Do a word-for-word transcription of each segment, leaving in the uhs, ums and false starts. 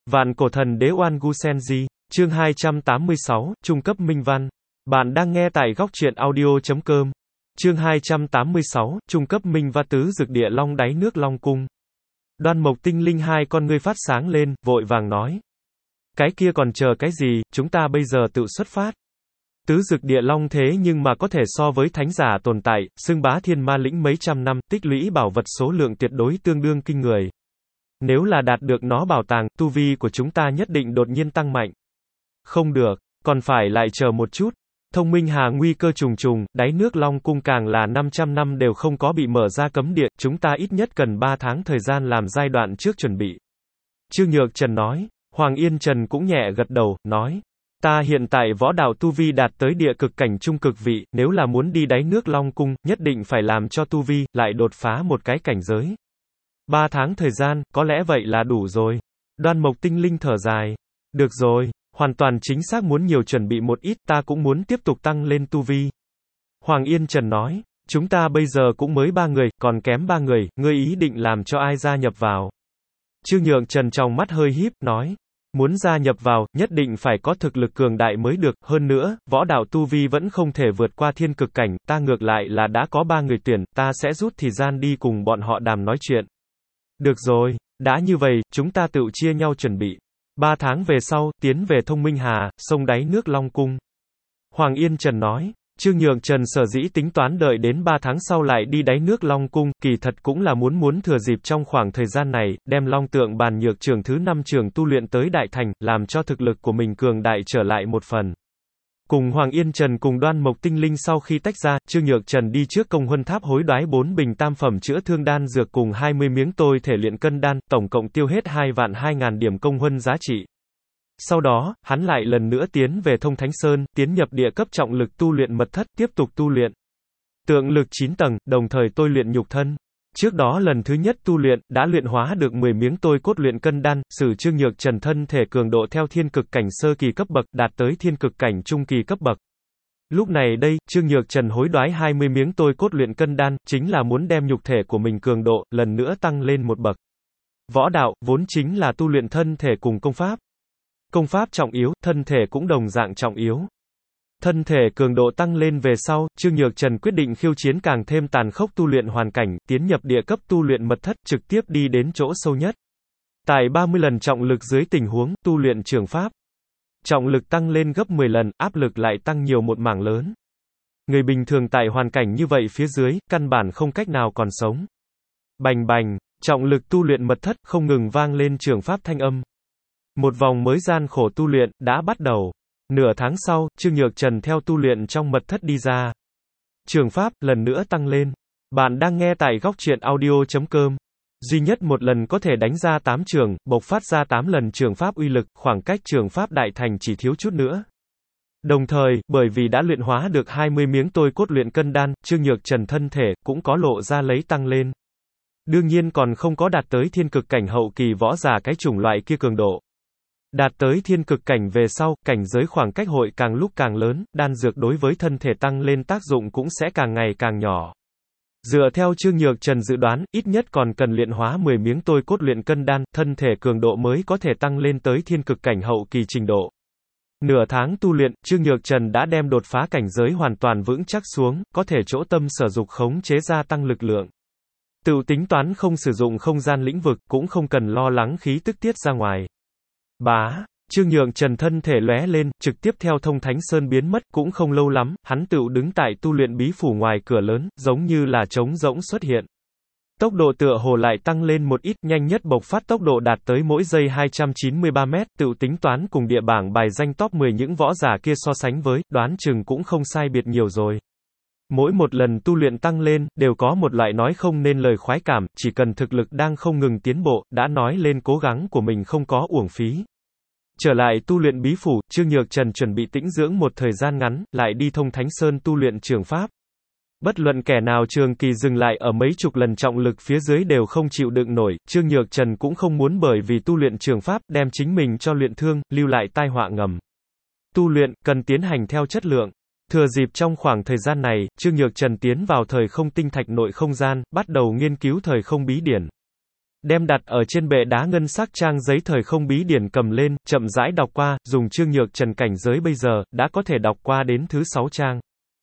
Vạn cổ thần đế Oan Gu Senji, chương hai trăm tám mươi sáu, trung cấp minh văn. Bạn đang nghe tại góc truyện audio chấm com. Chương hai trăm tám mươi sáu, trung cấp minh văn tứ dực địa long đáy nước long cung. Đoan Mộc Tinh Linh hai con ngươi phát sáng lên, vội vàng nói. Cái kia còn chờ cái gì, chúng ta bây giờ tự xuất phát. Tứ dực địa long thế nhưng mà có thể so với thánh giả tồn tại, xưng bá thiên ma lĩnh mấy trăm năm, tích lũy bảo vật số lượng tuyệt đối tương đương kinh người. Nếu là đạt được nó bảo tàng, tu vi của chúng ta nhất định đột nhiên tăng mạnh. Không được, còn phải lại chờ một chút. Thông Minh Hà nguy cơ trùng trùng, đáy nước Long Cung càng là năm trăm năm đều không có bị mở ra cấm địa, chúng ta ít nhất cần ba tháng thời gian làm giai đoạn trước chuẩn bị. Trương Nhược Trần nói, Hoàng Yên Trần cũng nhẹ gật đầu, nói. Ta hiện tại võ đạo tu vi đạt tới địa cực cảnh trung cực vị, nếu là muốn đi đáy nước Long Cung, nhất định phải làm cho tu vi, lại đột phá một cái cảnh giới. Ba tháng thời gian, có lẽ vậy là đủ rồi. Đoan Mộc Tinh Linh thở dài. Được rồi, hoàn toàn chính xác muốn nhiều chuẩn bị một ít, ta cũng muốn tiếp tục tăng lên tu vi. Hoàng Yên Trần nói, chúng ta bây giờ cũng mới ba người, còn kém ba người, ngươi ý định làm cho ai gia nhập vào. Trương Nhượng Trần trong mắt hơi híp, nói, muốn gia nhập vào, nhất định phải có thực lực cường đại mới được, hơn nữa, võ đạo tu vi vẫn không thể vượt qua thiên cực cảnh, ta ngược lại là đã có ba người tuyển, ta sẽ rút thời gian đi cùng bọn họ đàm nói chuyện. Được rồi, đã như vậy, chúng ta tự chia nhau chuẩn bị. Ba tháng về sau, tiến về Thông Minh Hà, sông đáy nước Long Cung. Hoàng Yên Trần nói, Trương Nhượng Trần sở dĩ tính toán đợi đến ba tháng sau lại đi đáy nước Long Cung, kỳ thật cũng là muốn muốn thừa dịp trong khoảng thời gian này, đem Long Tượng Bàn Nhược Trường thứ năm trường tu luyện tới đại thành, làm cho thực lực của mình cường đại trở lại một phần. Cùng Hoàng Yên Trần cùng Đoan Mộc Tinh Linh sau khi tách ra, Trương Nhược Trần đi trước Công Huân Tháp hối đoái bốn bình tam phẩm chữa thương đan dược cùng hai mươi miếng tôi thể luyện cân đan, tổng cộng tiêu hết hai vạn hai ngàn điểm công huân giá trị. Sau đó, hắn lại lần nữa tiến về Thông Thánh Sơn, tiến nhập địa cấp trọng lực tu luyện mật thất, tiếp tục tu luyện. Tượng lực chín tầng, đồng thời tôi luyện nhục thân. Trước đó lần thứ nhất tu luyện, đã luyện hóa được mười miếng tôi cốt luyện cân đan, sử Trương Nhược Trần thân thể cường độ theo thiên cực cảnh sơ kỳ cấp bậc, đạt tới thiên cực cảnh trung kỳ cấp bậc. Lúc này đây, Trương Nhược Trần hối đoái hai mươi miếng tôi cốt luyện cân đan, chính là muốn đem nhục thể của mình cường độ, lần nữa tăng lên một bậc. Võ đạo, vốn chính là tu luyện thân thể cùng công pháp. Công pháp trọng yếu, thân thể cũng đồng dạng trọng yếu. Thân thể cường độ tăng lên về sau, Trương Nhược Trần quyết định khiêu chiến càng thêm tàn khốc tu luyện hoàn cảnh, tiến nhập địa cấp tu luyện mật thất, trực tiếp đi đến chỗ sâu nhất. Tại ba mươi lần trọng lực dưới tình huống, tu luyện trường pháp. Trọng lực tăng lên gấp mười lần, áp lực lại tăng nhiều một mảng lớn. Người bình thường tại hoàn cảnh như vậy phía dưới, căn bản không cách nào còn sống. Bành bành, trọng lực tu luyện mật thất, không ngừng vang lên trường pháp thanh âm. Một vòng mới gian khổ tu luyện, đã bắt đầu. Nửa tháng sau, Trương Nhược Trần theo tu luyện trong mật thất đi ra. Trường pháp, lần nữa tăng lên. Bạn đang nghe tại góc truyện audio chấm com. Duy nhất một lần có thể đánh ra tám trường, bộc phát ra tám lần trường pháp uy lực, khoảng cách trường pháp đại thành chỉ thiếu chút nữa. Đồng thời, bởi vì đã luyện hóa được hai mươi miếng tôi cốt luyện cân đan, Trương Nhược Trần thân thể, cũng có lộ ra lấy tăng lên. Đương nhiên còn không có đạt tới thiên cực cảnh hậu kỳ võ giả cái chủng loại kia cường độ. Đạt tới thiên cực cảnh về sau, cảnh giới khoảng cách hội càng lúc càng lớn, đan dược đối với thân thể tăng lên tác dụng cũng sẽ càng ngày càng nhỏ. Dựa theo Trương Nhược Trần dự đoán, ít nhất còn cần luyện hóa mười miếng tôi cốt luyện cân đan, thân thể cường độ mới có thể tăng lên tới thiên cực cảnh hậu kỳ trình độ. Nửa tháng tu luyện, Trương Nhược Trần đã đem đột phá cảnh giới hoàn toàn vững chắc xuống, có thể chỗ tâm sở dục khống chế gia tăng lực lượng. Tự tính toán không sử dụng không gian lĩnh vực, cũng không cần lo lắng khí tức tiết ra ngoài. Bá, Trương Nhượng Trần thân thể lóe lên, trực tiếp theo Thông Thánh Sơn biến mất, cũng không lâu lắm, hắn tựu đứng tại tu luyện bí phủ ngoài cửa lớn, giống như là trống rỗng xuất hiện. Tốc độ tựa hồ lại tăng lên một ít, nhanh nhất bộc phát tốc độ đạt tới mỗi giây hai trăm chín mươi ba mét, tựu tính toán cùng địa bảng bài danh top mười những võ giả kia so sánh với, đoán chừng cũng không sai biệt nhiều rồi. Mỗi một lần tu luyện tăng lên, đều có một loại nói không nên lời khoái cảm, chỉ cần thực lực đang không ngừng tiến bộ, đã nói lên cố gắng của mình không có uổng phí. Trở lại tu luyện bí phủ, Trương Nhược Trần chuẩn bị tĩnh dưỡng một thời gian ngắn, lại đi Thông Thánh Sơn tu luyện trường pháp. Bất luận kẻ nào trường kỳ dừng lại ở mấy chục lần trọng lực phía dưới đều không chịu đựng nổi, Trương Nhược Trần cũng không muốn bởi vì tu luyện trường pháp, đem chính mình cho luyện thương, lưu lại tai họa ngầm. Tu luyện, cần tiến hành theo chất lượng. Thừa dịp trong khoảng thời gian này, Trương Nhược Trần tiến vào thời không tinh thạch nội không gian, bắt đầu nghiên cứu thời không bí điển. Đem đặt ở trên bệ đá ngân sắc trang giấy thời không bí điển cầm lên, chậm rãi đọc qua, dùng Trương Nhược Trần cảnh giới bây giờ, đã có thể đọc qua đến thứ sáu trang.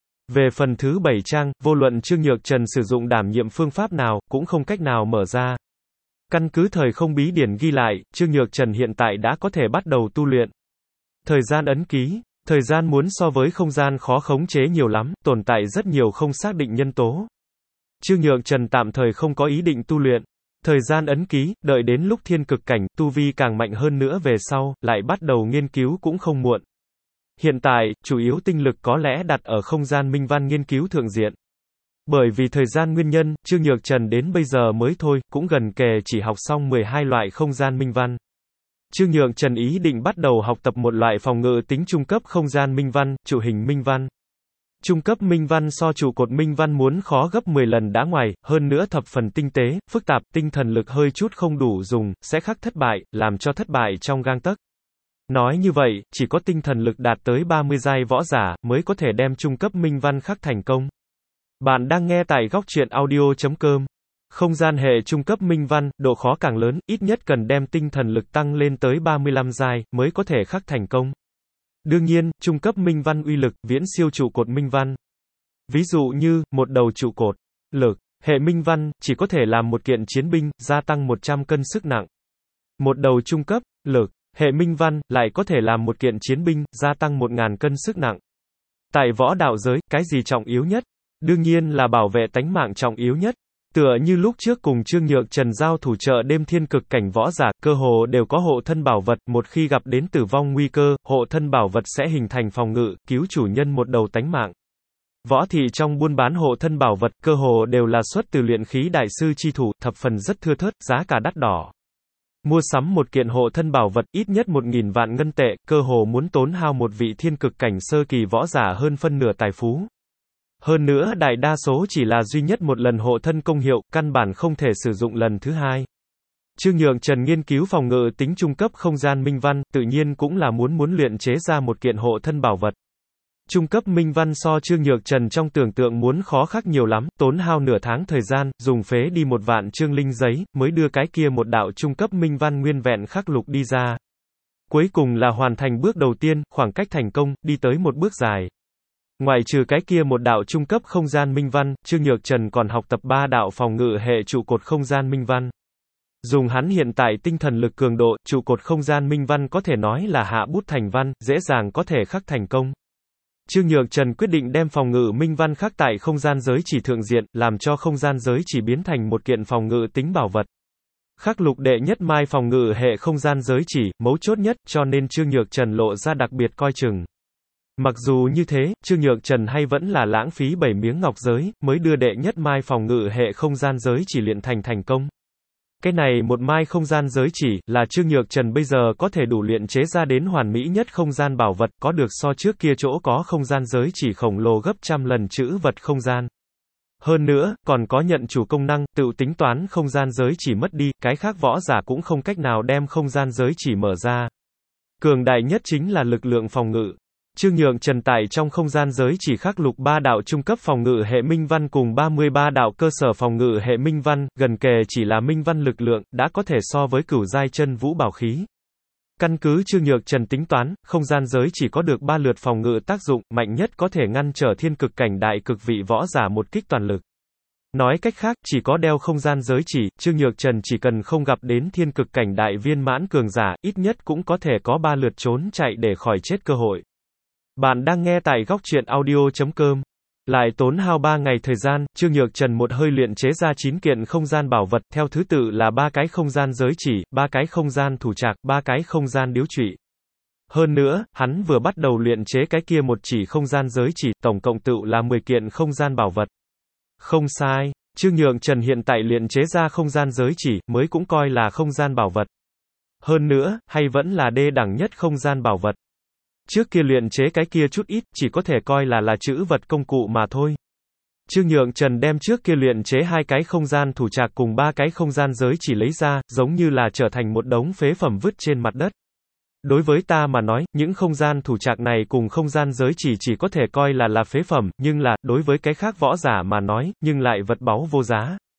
Về phần thứ bảy trang, vô luận Trương Nhược Trần sử dụng đảm nhiệm phương pháp nào, cũng không cách nào mở ra. Căn cứ thời không bí điển ghi lại, Trương Nhược Trần hiện tại đã có thể bắt đầu tu luyện. Thời gian ấn ký. Thời gian muốn so với không gian khó khống chế nhiều lắm, tồn tại rất nhiều không xác định nhân tố. Trương Nhược Trần tạm thời không có ý định tu luyện. Thời gian ấn ký, đợi đến lúc thiên cực cảnh, tu vi càng mạnh hơn nữa về sau, lại bắt đầu nghiên cứu cũng không muộn. Hiện tại, chủ yếu tinh lực có lẽ đặt ở không gian minh văn nghiên cứu thượng diện. Bởi vì thời gian nguyên nhân, Trương Nhược Trần đến bây giờ mới thôi, cũng gần kề chỉ học xong mười hai loại không gian minh văn. Trương Nhược Trần ý định bắt đầu học tập một loại phòng ngự tính trung cấp không gian minh văn, trụ hình minh văn. Trung cấp minh văn so trụ cột minh văn muốn khó gấp mười lần đã ngoài, hơn nữa thập phần tinh tế, phức tạp, tinh thần lực hơi chút không đủ dùng, sẽ khắc thất bại, làm cho thất bại trong gang tấc. Nói như vậy, chỉ có tinh thần lực đạt tới ba mươi giai võ giả, mới có thể đem trung cấp minh văn khắc thành công. Bạn đang nghe tại góc truyện audio chấm com. Không gian hệ trung cấp minh văn, độ khó càng lớn, ít nhất cần đem tinh thần lực tăng lên tới ba mươi lăm giai, mới có thể khắc thành công. Đương nhiên, trung cấp minh văn uy lực, viễn siêu trụ cột minh văn. Ví dụ như, một đầu trụ cột, lực, hệ minh văn, chỉ có thể làm một kiện chiến binh, gia tăng một trăm cân sức nặng. Một đầu trung cấp, lực, hệ minh văn, lại có thể làm một kiện chiến binh, gia tăng một nghìn cân sức nặng. Tại võ đạo giới, cái gì trọng yếu nhất? Đương nhiên là bảo vệ tánh mạng trọng yếu nhất. Tựa như lúc trước cùng Trương Nhược Trần giao thủ chợ đêm thiên cực cảnh võ giả, cơ hồ đều có hộ thân bảo vật, một khi gặp đến tử vong nguy cơ, hộ thân bảo vật sẽ hình thành phòng ngự, cứu chủ nhân một đầu tánh mạng. Võ thị trong buôn bán hộ thân bảo vật, cơ hồ đều là xuất từ luyện khí đại sư chi thủ, thập phần rất thưa thớt, giá cả đắt đỏ. Mua sắm một kiện hộ thân bảo vật, ít nhất một nghìn vạn ngân tệ, cơ hồ muốn tốn hao một vị thiên cực cảnh sơ kỳ võ giả hơn phân nửa tài phú. Hơn nữa đại đa số chỉ là duy nhất một lần hộ thân công hiệu, căn bản không thể sử dụng lần thứ hai. Trương Nhược Trần nghiên cứu phòng ngự tính trung cấp không gian minh văn, tự nhiên cũng là muốn muốn luyện chế ra một kiện hộ thân bảo vật. Trung cấp minh văn so Trương Nhược Trần trong tưởng tượng muốn khó khắc nhiều lắm, tốn hao nửa tháng thời gian, dùng phế đi một vạn trương linh giấy, mới đưa cái kia một đạo trung cấp minh văn nguyên vẹn khắc lục đi ra. Cuối cùng là hoàn thành bước đầu tiên, khoảng cách thành công, đi tới một bước dài. Ngoài trừ cái kia một đạo trung cấp không gian minh văn, Trương Nhược Trần còn học tập ba đạo phòng ngự hệ trụ cột không gian minh văn. Dùng hắn hiện tại tinh thần lực cường độ, trụ cột không gian minh văn có thể nói là hạ bút thành văn, dễ dàng có thể khắc thành công. Trương Nhược Trần quyết định đem phòng ngự minh văn khắc tại không gian giới chỉ thượng diện, làm cho không gian giới chỉ biến thành một kiện phòng ngự tính bảo vật. Khắc lục đệ nhất mai phòng ngự hệ không gian giới chỉ, mấu chốt nhất, cho nên Trương Nhược Trần lộ ra đặc biệt coi chừng. Mặc dù như thế, Trương Nhược Trần hay vẫn là lãng phí bảy miếng ngọc giới, mới đưa đệ nhất mai phòng ngự hệ không gian giới chỉ luyện thành thành công. Cái này một mai không gian giới chỉ, là Trương Nhược Trần bây giờ có thể đủ luyện chế ra đến hoàn mỹ nhất không gian bảo vật, có được so trước kia chỗ có không gian giới chỉ khổng lồ gấp trăm lần chữ vật không gian. Hơn nữa, còn có nhận chủ công năng, tự tính toán không gian giới chỉ mất đi, cái khác võ giả cũng không cách nào đem không gian giới chỉ mở ra. Cường đại nhất chính là lực lượng phòng ngự. Trương Nhược Trần tại trong không gian giới chỉ khắc lục ba đạo trung cấp phòng ngự hệ minh văn cùng ba mươi ba đạo cơ sở phòng ngự hệ minh văn, gần kề chỉ là minh văn lực lượng, đã có thể so với cửu giai chân vũ bảo khí. Căn cứ Trương Nhược Trần tính toán, không gian giới chỉ có được ba lượt phòng ngự tác dụng, mạnh nhất có thể ngăn trở thiên cực cảnh đại cực vị võ giả một kích toàn lực. Nói cách khác, chỉ có đeo không gian giới chỉ, Trương Nhược Trần chỉ cần không gặp đến thiên cực cảnh đại viên mãn cường giả, ít nhất cũng có thể có ba lượt trốn chạy để khỏi chết cơ hội. Bạn đang nghe tại góc truyện audio chấm com. Lại tốn hao ba ngày thời gian, Trương Nhược Trần một hơi luyện chế ra chín kiện không gian bảo vật, theo thứ tự là ba cái không gian giới chỉ, ba cái không gian thủ trạc, ba cái không gian điếu trụy. Hơn nữa, hắn vừa bắt đầu luyện chế cái kia một chỉ không gian giới chỉ, tổng cộng tự là mười kiện không gian bảo vật. Không sai, Trương Nhược Trần hiện tại luyện chế ra không gian giới chỉ, mới cũng coi là không gian bảo vật. Hơn nữa, hay vẫn là đê đẳng nhất không gian bảo vật. Trước kia luyện chế cái kia chút ít, chỉ có thể coi là là chữ vật công cụ mà thôi. Trương Nhược Trần đem trước kia luyện chế hai cái không gian thủ trạc cùng ba cái không gian giới chỉ lấy ra, giống như là trở thành một đống phế phẩm vứt trên mặt đất. Đối với ta mà nói, những không gian thủ trạc này cùng không gian giới chỉ chỉ có thể coi là là phế phẩm, nhưng là, đối với cái khác võ giả mà nói, nhưng lại vật báu vô giá.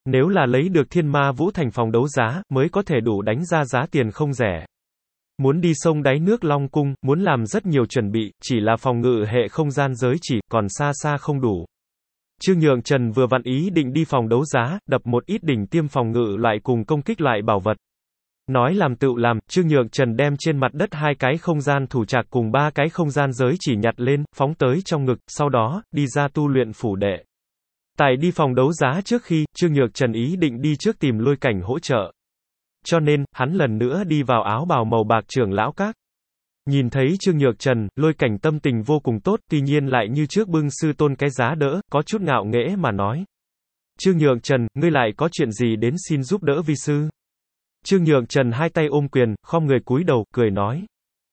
Nếu là lấy được Thiên Ma Vũ Thành phòng đấu giá, mới có thể đủ đánh ra giá tiền không rẻ. Muốn đi sông đáy nước Long Cung, muốn làm rất nhiều chuẩn bị, chỉ là phòng ngự hệ không gian giới chỉ, còn xa xa không đủ. Trương Nhượng Trần vừa vặn ý định đi phòng đấu giá, đập một ít đỉnh tiêm phòng ngự lại cùng công kích loại bảo vật. Nói làm tựu làm, Trương Nhượng Trần đem trên mặt đất hai cái không gian thủ trạc cùng ba cái không gian giới chỉ nhặt lên, phóng tới trong ngực, sau đó, đi ra tu luyện phủ đệ. Tại đi phòng đấu giá trước khi, Trương Nhượng Trần ý định đi trước tìm Lôi Cảnh hỗ trợ. Cho nên, hắn lần nữa đi vào áo bào màu bạc trưởng lão các. Nhìn thấy Trương Nhượng Trần, Lôi Cảnh tâm tình vô cùng tốt, tuy nhiên lại như trước bưng sư tôn cái giá đỡ, có chút ngạo nghễ mà nói. Trương Nhượng Trần, ngươi lại có chuyện gì đến xin giúp đỡ vi sư? Trương Nhượng Trần hai tay ôm quyền, khom người cúi đầu, cười nói.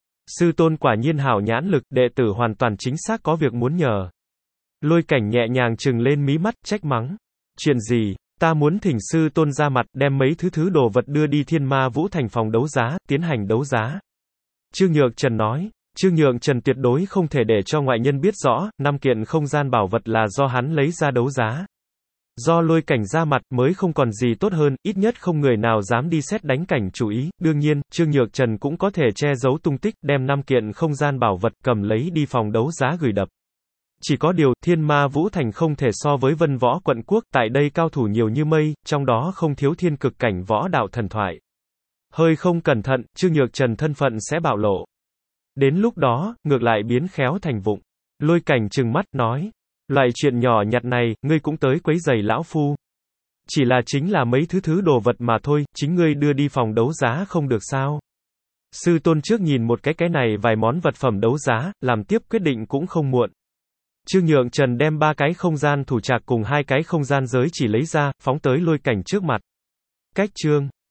Sư tôn quả nhiên hảo nhãn lực, đệ tử hoàn toàn chính xác có việc muốn nhờ. Lôi Cảnh nhẹ nhàng trừng lên mí mắt, trách mắng. Chuyện gì? Ta muốn thỉnh sư tôn ra mặt, đem mấy thứ thứ đồ vật đưa đi Thiên Ma Vũ Thành phòng đấu giá, tiến hành đấu giá. Trương Nhượng Trần nói. Trương Nhượng Trần tuyệt đối không thể để cho ngoại nhân biết rõ, năm kiện không gian bảo vật là do hắn lấy ra đấu giá. Do Lôi Cảnh ra mặt mới không còn gì tốt hơn, ít nhất không người nào dám đi xét đánh cảnh chủ ý, đương nhiên, Trương Nhượng Trần cũng có thể che giấu tung tích, đem năm kiện không gian bảo vật cầm lấy đi phòng đấu giá gửi đập. Chỉ có điều, Thiên Ma Vũ Thành không thể so với Vân Võ quận quốc, tại đây cao thủ nhiều như mây, trong đó không thiếu thiên cực cảnh võ đạo thần thoại. Hơi không cẩn thận, Trương Nhượng Trần thân phận sẽ bạo lộ. Đến lúc đó, ngược lại biến khéo thành vụng. Lôi Cảnh trừng mắt, nói. Loại chuyện nhỏ nhặt này, ngươi cũng tới quấy giày lão phu. Chỉ là chính là mấy thứ thứ đồ vật mà thôi, chính ngươi đưa đi phòng đấu giá không được sao. Sư tôn trước nhìn một cái cái này vài món vật phẩm đấu giá, làm tiếp quyết định cũng không muộn. Trương Nhượng Trần đem ba cái không gian thủ trạc cùng hai cái không gian giới chỉ lấy ra, phóng tới Lôi Cảnh trước mặt. Cách chương